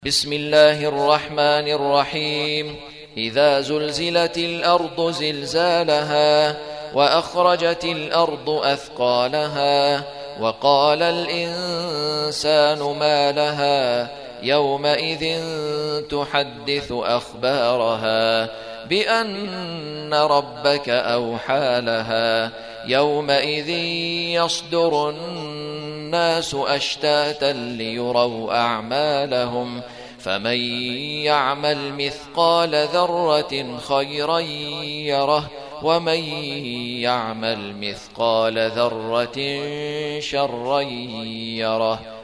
بسم الله الرحمن الرحيم. إذا زلزلت الأرض زلزالها وأخرجت الأرض أثقالها وقال الإنسان ما لها يومئذ تحدث أخبارها بأن ربك أوحى لها يومئذ يصدر الناس أشتاتا ليروا أعمالهم فمن يعمل مثقال ذرة خيرا يره ومن يعمل مثقال ذرة شرا يره.